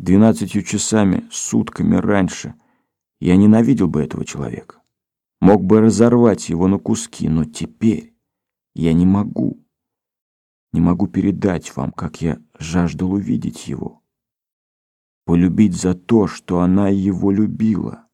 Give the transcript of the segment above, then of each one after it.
12 часами, сутками раньше я ненавидел бы этого человека. Мог бы разорвать его на куски, но теперь я не могу. Не могу передать вам, как я жаждал увидеть его. Полюбить за то, что она его любила.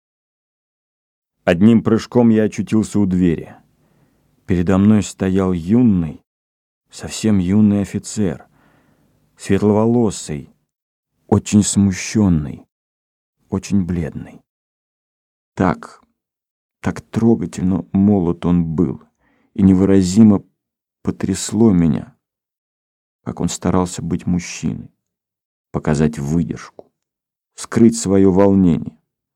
Одним прыжком я очутился у двери. Передо мной стоял юный, совсем юный офицер, светловолосый, очень смущенный, очень бледный. Так трогательно молод он был, и невыразимо потрясло меня, как он старался быть мужчиной, показать выдержку, скрыть свое волнение.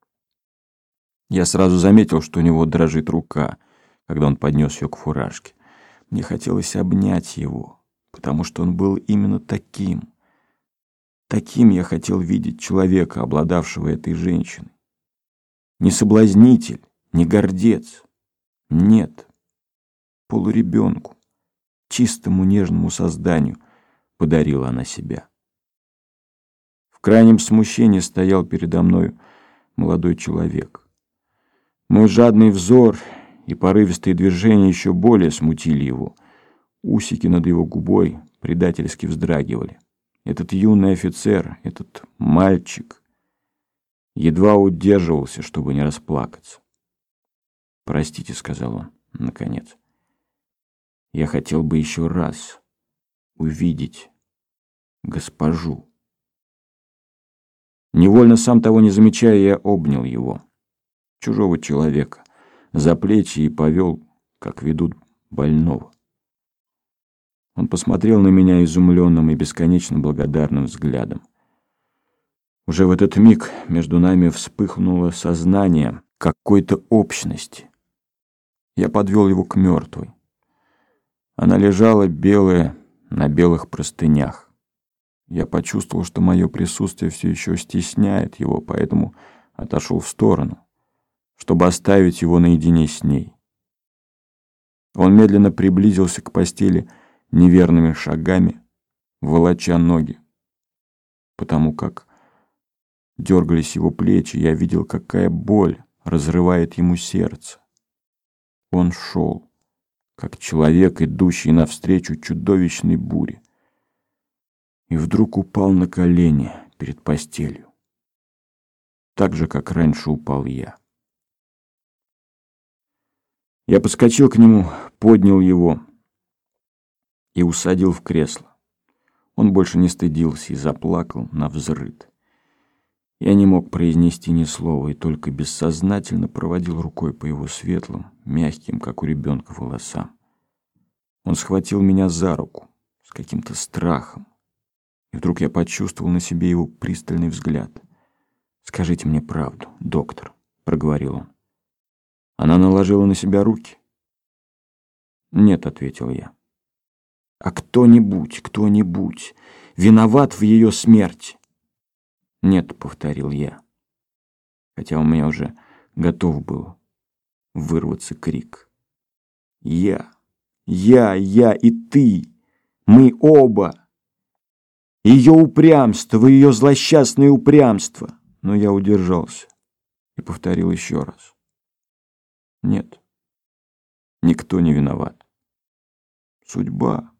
Я сразу заметил, что у него дрожит рука, когда он поднес ее к фуражке. Мне хотелось обнять его, потому что он был именно таким. Таким я хотел видеть человека, обладавшего этой женщиной. Не соблазнитель, не гордец. Нет, полуребенку, чистому нежному созданию подарила она себя. В крайнем смущении стоял передо мной молодой человек. Мой жадный взор и порывистые движения еще более смутили его. Усики над его губой предательски вздрагивали. Этот юный офицер, этот мальчик едва удерживался, чтобы не расплакаться. «Простите», — сказал он, наконец. «Я хотел бы еще раз увидеть госпожу». Невольно, сам того не замечая, я обнял его, чужого человека, за плечи и повел, как ведут больного. Он посмотрел на меня изумленным и бесконечно благодарным взглядом. Уже в этот миг между нами вспыхнуло сознание какой-то общности. Я подвел его к мертвой. Она лежала белая на белых простынях. Я почувствовал, что мое присутствие все еще стесняет его, поэтому отошел в сторону, чтобы оставить его наедине с ней. Он медленно приблизился к постели неверными шагами, волоча ноги. Потому как дергались его плечи, я видел, какая боль разрывает ему сердце. Он шел, как человек, идущий навстречу чудовищной буре, и вдруг упал на колени перед постелью, так же, как раньше упал я. Я подскочил к нему, поднял его и усадил в кресло. Он больше не стыдился и заплакал навзрыд. Я не мог произнести ни слова и только бессознательно проводил рукой по его светлым, мягким, как у ребенка, волосам. Он схватил меня за руку с каким-то страхом, и вдруг я почувствовал на себе его пристальный взгляд. «Скажите мне правду, доктор», — проговорил он. «Она наложила на себя руки?» «Нет», — ответил я. «А кто-нибудь виноват в ее смерти?» «Нет», — повторил я, хотя у меня уже готов был вырваться крик. Я и ты, мы оба. Ее упрямство, ее злосчастное упрямство». Но я удержался и повторил еще раз. «Нет, никто не виноват. Судьба».